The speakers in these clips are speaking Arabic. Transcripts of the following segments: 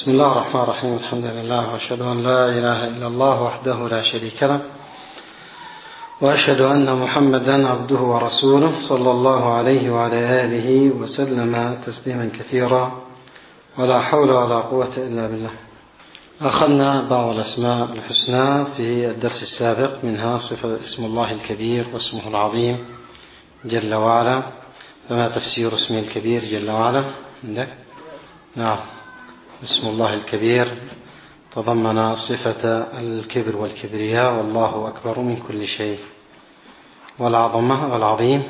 بسم الله الرحمن الرحيم. الحمد لله، وأشهد أن لا إله إلا الله وحده لا شريك له، وأشهد أن محمدا عبده ورسوله صلى الله عليه وعلى آله وسلم تسليما كثيرا، ولا حول ولا قوة إلا بالله. أخذنا بعض الأسماء الحسنى في الدرس السابق، منها صفة اسم الله الكبير واسمه العظيم جل وعلا. فما تفسير اسمه الكبير جل وعلا عندك؟ نعم، اسم الله الكبير تضمن صفة الكبر والكبرياء، والله أكبر من كل شيء. والعظمة والعظيم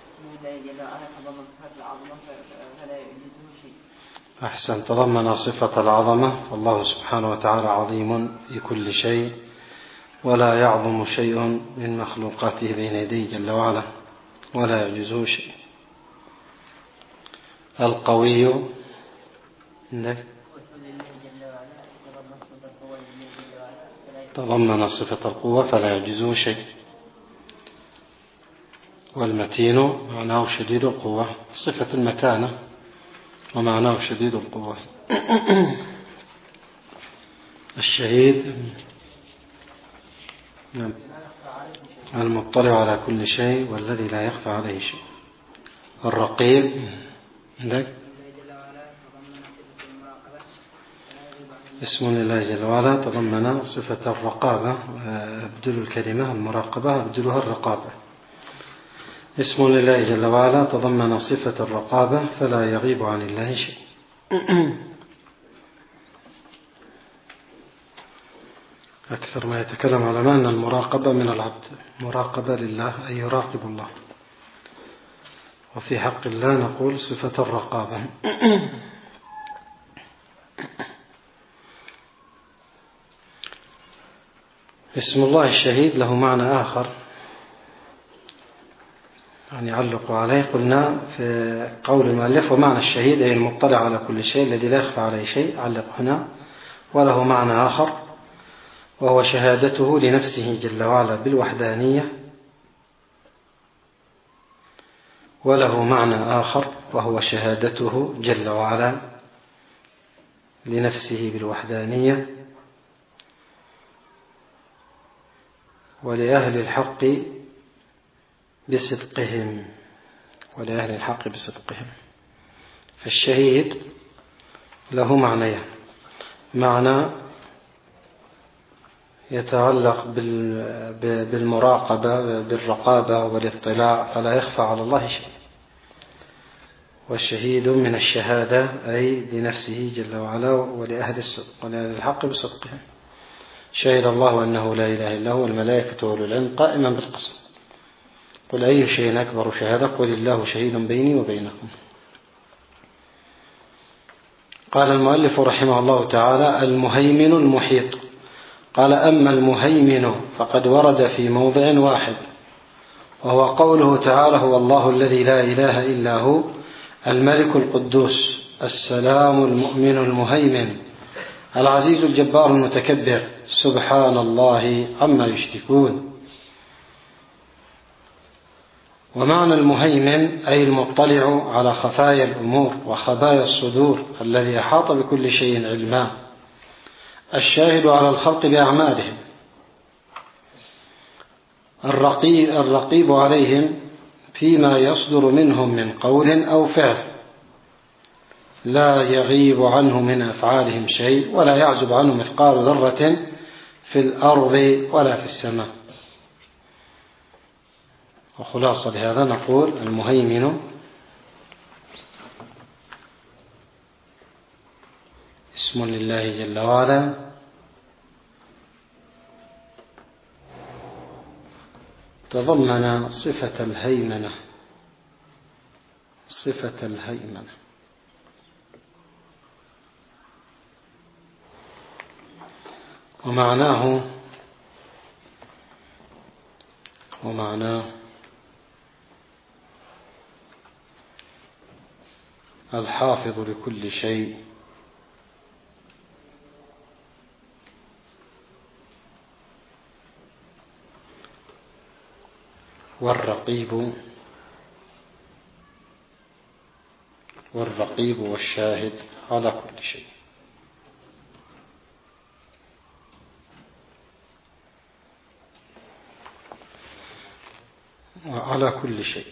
أحسن، تضمن صفة العظمة، والله سبحانه وتعالى عظيم في كل شيء، ولا يعظم شيء من مخلوقاته بين يديه جل وعلا، ولا يعجزه شيء. القوي تضمن صفة القوة فلا يعجزه شيء. والمتين معناه شديد القوة، صفة المتانة ومعناه شديد القوة. الشهيد المطلع على كل شيء والذي لا يخفى عليه شيء. الرقيب عندك اسم لله جل وعلا تضمن صفة الرقابة، أبدل الكلمة المراقبة أبدلها الرقابة. اسم لله جل وعلا تضمن صفة الرقابة فلا يغيب عن الله شيء. أكثر ما يتكلم علماء أن المراقبة من العبد، مراقبة لله أي يراقب الله، وفي حق الله نقول صفة الرقابة. اسم الله الشهيد له معنى آخر، يعني يعلق عليه. قلنا في قول المؤلف ومعنى الشهيد أي المطلع على كل شيء الذي لا يخفى عليه شيء، علق هنا. وله معنى آخر وهو شهادته لنفسه جل وعلا بالوحدانية. وله معنى آخر وهو شهادته جل وعلا لنفسه بالوحدانية ولأهل الحق بصدقهم، ولأهل الحق بصدقهم. فالشهيد له معنيان: معنى يتعلق بالمراقبة بالرقابة والاطلاع فلا يخفى على الله شيء، والشهيد من الشهادة أي لنفسه جل وعلا ولأهل الصدق ولأهل الحق بصدقهم. شهد الله أنه لا إله إلا هو والملائكة وأولو العلم قائما بالقسط. قل أي شيء أكبر شهادة؟ قل الله شهيد بيني وبينكم. قال المؤلف رحمه الله تعالى: المهيمن المحيط. قال: أما المهيمن فقد ورد في موضع واحد، وهو قوله تعالى: هو الله الذي لا إله إلا هو الملك القدوس السلام المؤمن المهيمن العزيز الجبار المتكبر سبحان الله عما يشركون. ومعنى المهيمن أي المطلع على خفايا الأمور وخبايا الصدور الذي أحاط بكل شيء علما، الشاهد على الخلق بأعمالهم، الرقيب عليهم فيما يصدر منهم من قول أو فعل، لا يغيب عنه من أفعالهم شيء، ولا يعزب عنه مثقال ذرة في الأرض ولا في السماء. وخلاصة لهذا نقول: المهيمن اسم لله جل وعلا تضمن صفة الهيمنة، صفة الهيمنة. ومعناه الحافظ لكل شيء، والرقيب والشاهد على كل شيء. وعلى كل شيء.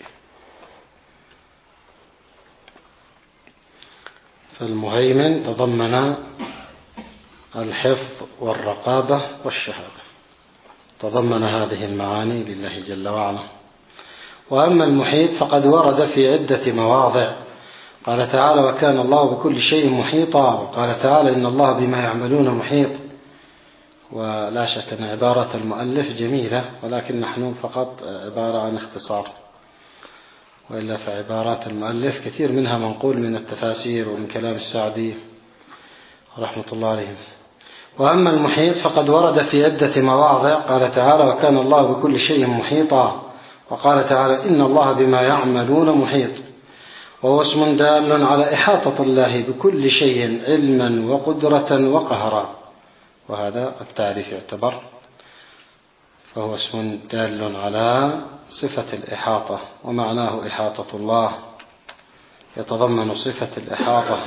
فالمهيمن تضمن الحفظ والرقابة والشهادة، تضمن هذه المعاني لله جل وعلا. وأما المحيط فقد ورد في عدة مواضع. قال تعالى: وكان الله بكل شيء محيطا. وقال تعالى: إن الله بما يعملون محيط. ولا شك أن عبارة المؤلف جميلة، ولكن نحن فقط عبارة عن اختصار، وإلا فعبارات المؤلف كثير منها منقول من التفاسير ومن كلام السعدي رحمة الله عليهم. وأما المحيط فقد ورد في عدة مواضع. قال تعالى: وكان الله بكل شيء محيطا. وقال تعالى: إن الله بما يعملون محيط. وهو اسم دال على إحاطة الله بكل شيء علما وقدرة وقهرا، وهذا التعريف يعتبر. فهو اسم دال على صفة الإحاطة، ومعناه إحاطة الله، يتضمن صفة الإحاطة،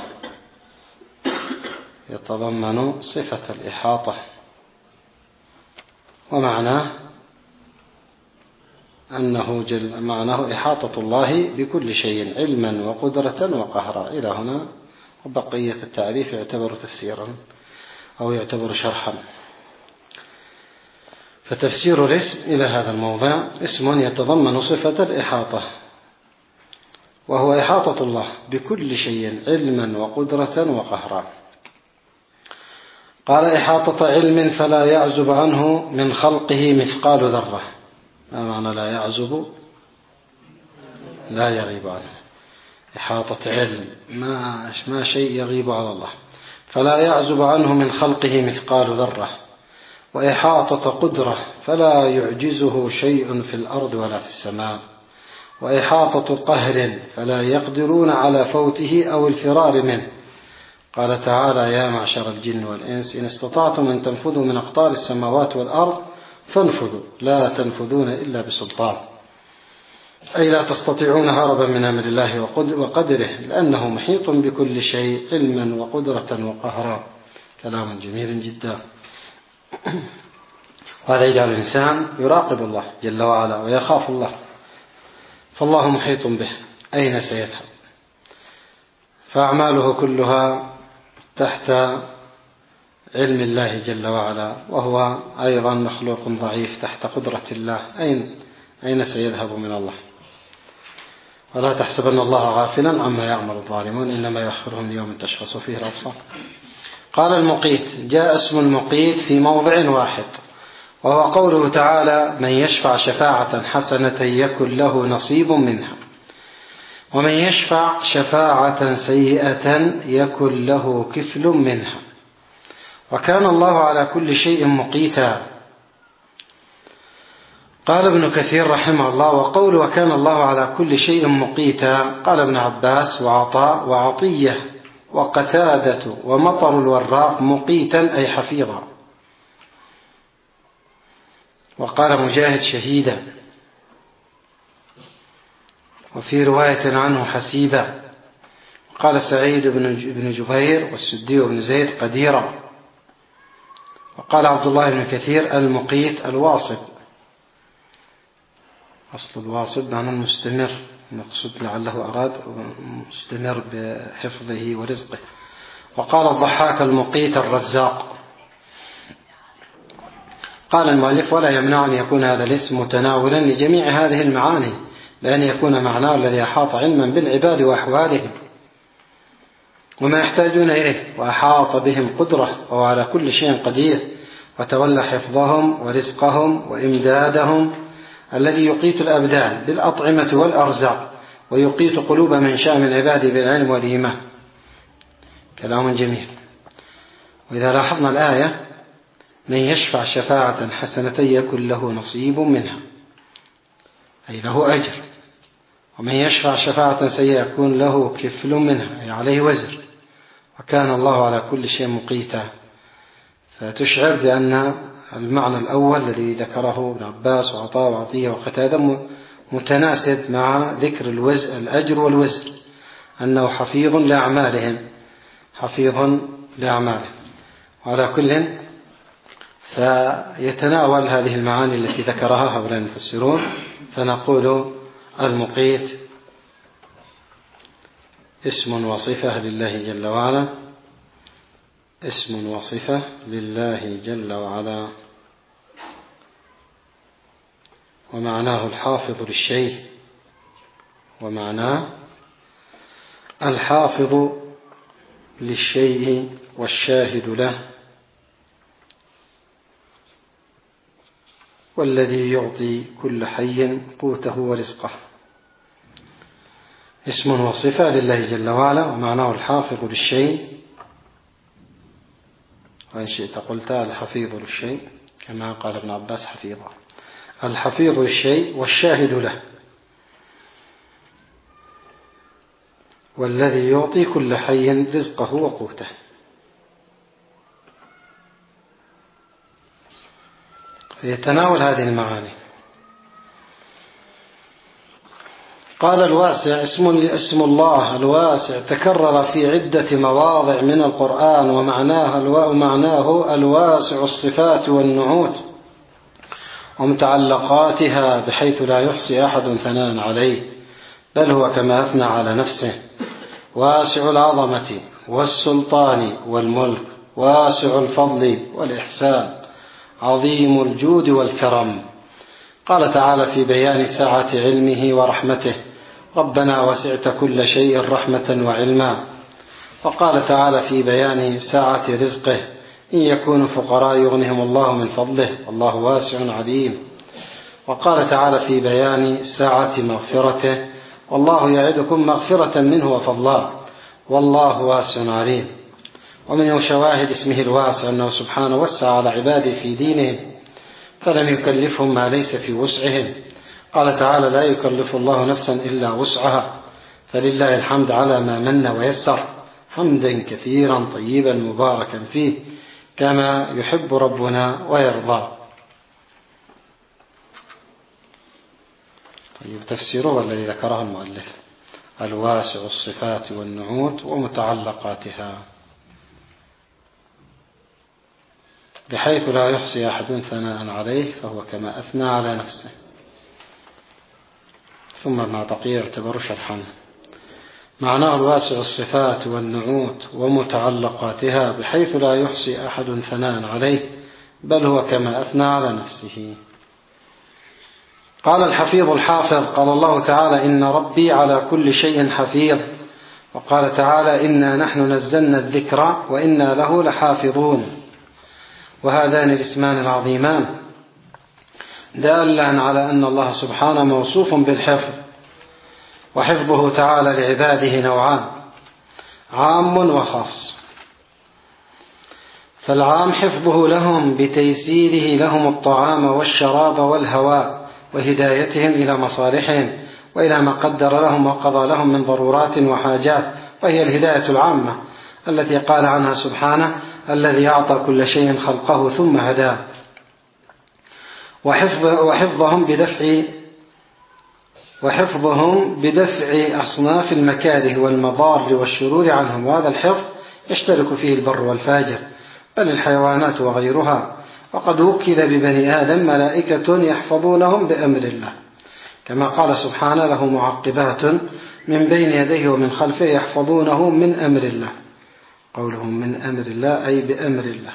يتضمن صفة الإحاطة، ومعناه أنه معناه إحاطة الله بكل شيء علما وقدرة وقهرا إلى هنا. وبقية التعريف يعتبر تفسيرا أو يعتبر شرحا. فتفسير الاسم إلى هذا الموضع: اسم يتضمن صفة الإحاطة، وهو إحاطة الله بكل شيء علما وقدرة وقهرا. قال: إحاطة علم فلا يعزب عنه من خلقه مثقال ذرة. ما معنى لا يعزب؟ لا يغيب عنه. إحاطة علم ما شيء يغيب على الله، فلا يعزب عنه من خلقه مثقال ذرة. وإحاطة قدرة فلا يعجزه شيء في الأرض ولا في السماء. وإحاطة قهر فلا يقدرون على فوته أو الفرار منه. قال تعالى: يا معشر الجن والإنس إن استطعتم أن تنفذوا من أقطار السماوات والأرض فانفذوا لا تنفذون إلا بسلطان. أي لا تستطيعون هربا من أمر الله وقدره، لأنه محيط بكل شيء علما وقدرة وقهرا. كلام جميل جدا. وهذا يجعل الإنسان يراقب الله جل وعلا ويخاف الله، فالله محيط به أين سيذهب. فأعماله كلها تحت علم الله جل وعلا، وهو أيضا مخلوق ضعيف تحت قدرة الله. أين سيذهب من الله؟ ولا تحسبن الله غافلا عما يعمل الظالمون، إنما يؤخرهم ليوم تشخص فيه الأبصار. قال: المقيت. جاء اسم المقيت في موضع واحد، وهو قوله تعالى: من يشفع شفاعة حسنة يكن له نصيب منها، ومن يشفع شفاعة سيئة يكن له كفل منها. وكان الله على كل شيء مقيتا. قال ابن كثير رحمه الله: وقول وكان الله على كل شيء مقيتا، قال ابن عباس وعطاء وعطية وقتادة ومطر الوراق مقيتا أي حفيظا. وقال مجاهد شهيدا، وفي رواية عنه حسيبا. قال سعيد بن جبير والسدي بن زيد قديرا. وقال عبد الله بن كثير: المقيت الواصب. أصل الواصب معنى المستمر، مقصود لعله أراد مستمر بحفظه ورزقه. وقال الضحاك: المقيت الرزاق. قال المؤلف: ولا يمنع أن يكون هذا الاسم متناولا لجميع هذه المعاني، بأن يكون معناه الذي أحاط علما بالعباد وأحوالهم وما يحتاجون إليه، وأحاط بهم قدرة، وهو على كل شيء قدير، وتولى حفظهم ورزقهم وإمدادهم، الذي يقيت الأبدان بالأطعمة والأرزاق، ويقيت قلوب من شاء من عباده بالعلم والإيمان. كلام جميل. وإذا لاحظنا الآية: من يشفع شفاعة حسنة يكن له نصيب منها، أي له أجر. ومن يشفع شفاعة سيئة يكون له كفل منها، أي عليه وزر. وكان الله على كل شيء مقيتا. فتشعر بأن المعنى الأول الذي ذكره ابن عباس وعطاء وعطية وقتادة متناسب مع ذكر الأجر والوزر، أنه حفيظ لأعمالهم، حفيظ لأعمالهم. وعلى كل فيتناول هذه المعاني التي ذكرها هؤلاء المفسرون فنقول المقيت اسم وصفة لله جل وعلا، اسم وصفة لله جل وعلا، ومعناه الحافظ للشيء، ومعناه الحافظ للشيء والشاهد له، والذي يعطي كل حي قوته ورزقه. اسم وصفة لله جل وعلا، ومعناه الحافظ للشيء، وإن شئت قلت الحفيظ للشيء كما قال ابن عباس حفيظه، الحفيظ للشيء والشاهد له، والذي يعطي كل حي رزقه وقوته. يتناول هذه المعاني. قال الواسع اسم الله الواسع تكرر في عدة مواضع من القرآن، ومعناه الواسع الصفات والنعوت ومتعلقاتها، بحيث لا يحصي أحد ثناء عليه، بل هو كما أثنى على نفسه: واسع العظمة والسلطان والملك، واسع الفضل والإحسان، عظيم الجود والكرم. قال تعالى في بيان سعة علمه ورحمته: ربنا وسعت كل شيء رحمة وعلما. وقال تعالى في بيان سعة رزقه: إن يكونوا فقراء يغنهم الله من فضله والله واسع عليم. وقال تعالى في بيان سعة مغفرته: والله يعدكم مغفرة منه وفضلا والله واسع عليم. ومن شواهد اسمه الواسع أنه سبحانه وسع على عباده في دينهم، فلم يكلفهم ما ليس في وسعهم. قال تعالى: لا يكلف الله نفسا إلا وسعها، فلله الحمد على ما من ويسر، حمدا كثيرا طيبا مباركا فيه كما يحب ربنا ويرضى. طيب، تفسيره الذي ذكره المؤلف: الواسع الصفات والنعوت ومتعلقاتها، بحيث لا يحصي أحد ثناء عليه، فهو كما أثنى على نفسه. ثم مع بقية يعتبر شرحا. معناه الواسع الصفات والنعوت ومتعلقاتها، بحيث لا يحصي أحد ثناء عليه، بل هو كما أثنى على نفسه. قال الحفيظ الحافظ: قال الله تعالى: إن ربي على كل شيء حفيظ. وقال تعالى: إنا نحن نزلنا الذكر وإنا له لحافظون. وهذان الاسمان العظيمان دالان على أن الله سبحانه موصوف بالحفظ، وحفظه تعالى لعباده نوعان: عام وخاص. فالعام حفظه لهم بتيسيره لهم الطعام والشراب والهواء، وهدايتهم إلى مصالحهم وإلى ما قدر لهم وقضى لهم من ضرورات وحاجات، وهي الهداية العامة التي قال عنها سبحانه: الذي أعطى كل شيء خلقه ثم هداه. وحفظهم بدفع أصناف المكاره والمضار والشرور عنهم، وهذا الحفظ يشترك فيه البر والفاجر، بل الحيوانات وغيرها. وقد وكل ببني آدم ملائكة يحفظونهم بأمر الله، كما قال سبحانه: له معقبات من بين يديه ومن خلفه يحفظونه من أمر الله. قولهم من أمر الله أي بأمر الله،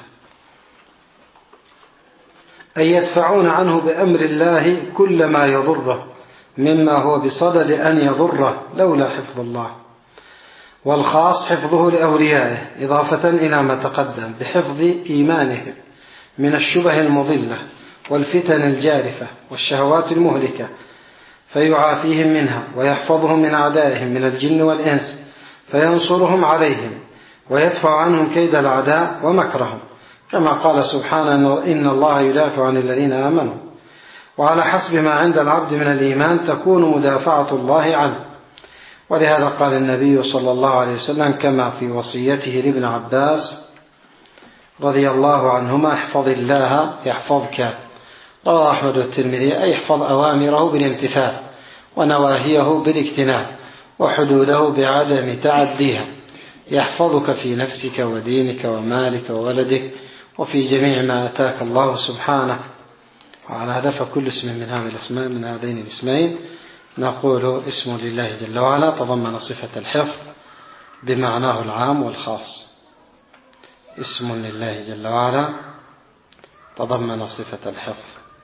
أي يدفعون عنه بأمر الله كل ما يضره مما هو بصدد أن يضره لولا حفظ الله. والخاص حفظه لأوليائه، إضافة إلى ما تقدم، بحفظ إيمانهم من الشبه المضلة والفتن الجارفة والشهوات المهلكة، فيعافيهم منها، ويحفظهم من أعدائهم من الجن والإنس، فينصرهم عليهم ويدفع عنهم كيد الأعداء ومكرهم، كما قال سبحانه: إن الله يدافع عن الذين آمنوا. وعلى حسب ما عند العبد من الإيمان تكون مدافعة الله عنه. ولهذا قال النبي صلى الله عليه وسلم كما في وصيته لابن عباس رضي الله عنهما: احفظ الله يحفظك. رواه أحمد والترمذي: أي احفظ أوامره بالامتثال، ونواهيه بالاجتناب، وحدوده بعدم تعديها، يحفظك في نفسك ودينك ومالك وولدك وفي جميع ما أتاك الله سبحانه. وعلى هذا فكل اسم من هذه الاسماء من هذين الاسمين نقول اسم لله جل وعلا تضمن صفة الحفظ بمعناه العام والخاص. اسم لله جل وعلا تضمن صفة الحفظ،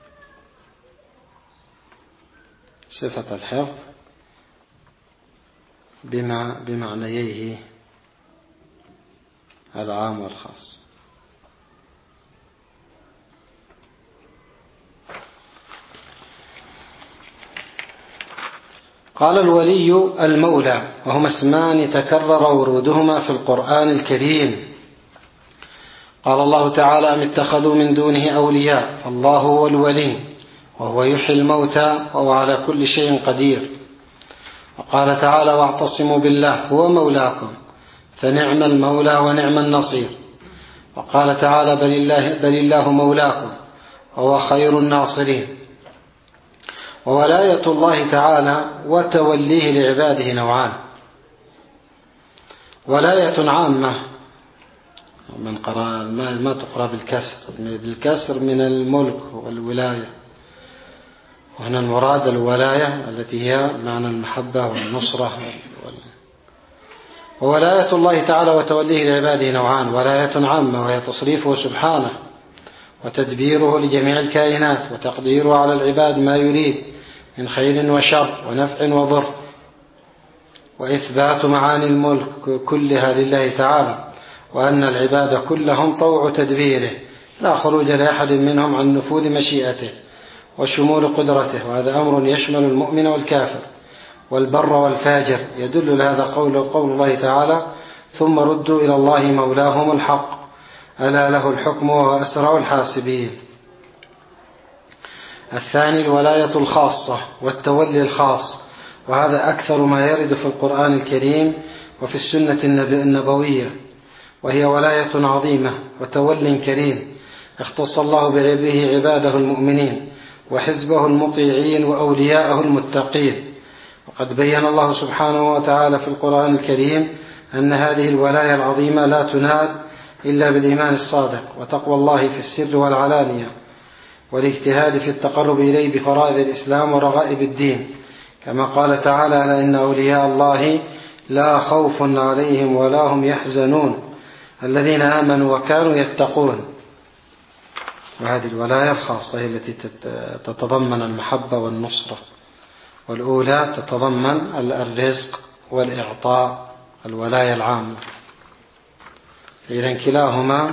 صفة الحفظ بمعنييه العام والخاص. قال الولي المولى، وهما اسمان تكرر ورودهما في القرآن الكريم. قال الله تعالى: أم اتخذوا من دونه أولياء فالله هو الولي وهو يحيي الموتى وهو على كل شيء قدير. وقال تعالى: واعتصموا بالله هو مولاكم فنعم المولى ونعم النصير. وقال تعالى: بل الله مولاكم وهو خير الناصرين. وولاية الله تعالى وتوليه لعباده نوعان: ولاية عامة من قرأ ما تقرأ بالكسر من الملك والولاية، وهنا المراد الولاية التي هي معنى المحبة والنصرة. وولاية الله تعالى وتوليه لعباده نوعان: ولاية عامة وهي تصريفه سبحانه وتدبيره لجميع الكائنات وتقديره على العباد ما يريد من خير وشر ونفع وضر، وإثبات معاني الملك كلها لله تعالى، وأن العباد كلهم طوع تدبيره لا خروج لأحد منهم عن نفوذ مشيئته وشمول قدرته. وهذا أمر يشمل المؤمن والكافر والبر والفاجر. يدل لهذا قول الله تعالى: ثم ردوا إلى الله مولاهم الحق ألا له الحكم وهو أسرع الحاسبين. الثاني الولاية الخاصة والتولي الخاص، وهذا أكثر ما يرد في القرآن الكريم وفي السنة النبوية، وهي ولاية عظيمة وتول كريم اختص الله به عباده المؤمنين وحزبه المطيعين وأولياءه المتقين. وقد بين الله سبحانه وتعالى في القرآن الكريم أن هذه الولاية العظيمة لا تنال إلا بالإيمان الصادق وتقوى الله في السر والعلانية والاجتهاد في التقرب إليه بفرائض الإسلام ورغائب الدين، كما قال تعالى: ألا إن أولياء الله لا خوف عليهم ولا هم يحزنون الذين آمنوا وكانوا يتقون. وهذه الولاية الخاصة هي التي تتضمن المحبة والنصرة، والأولى تتضمن الرزق والإعطاء، الولاية العامة. إذن كلاهما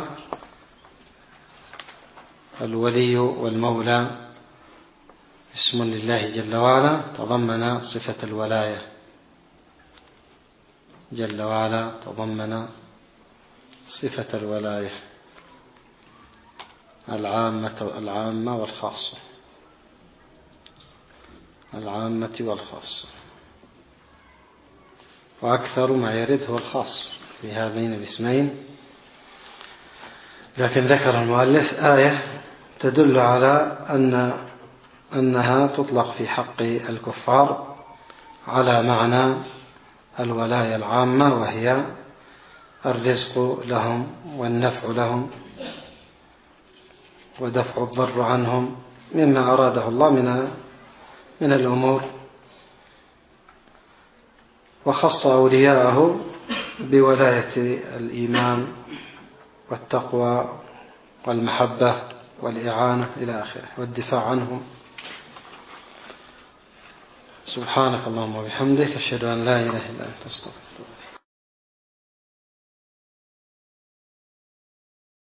الولي والمولى اسم لله جل وعلا تضمن صفة الولاية جل وعلا، تضمن صفة الولاية العامة والخاصة، العامة والخاصة. وأكثر ما يرد هو الخاص في هذين الاسمين، لكن ذكر المؤلف آية تدل على أنها تطلق في حق الكفار على معنى الولاية العامة، وهي الرزق لهم والنفع لهم ودفع الضر عنهم مما أراده الله من الأمور. وخص أولياءه بولاية الإيمان والتقوى والمحبة والإعانة إلى آخره والدفاع عنهم. سبحانك اللهم وبحمدك أشهد أن لا إله إلا أنت أستغفرك.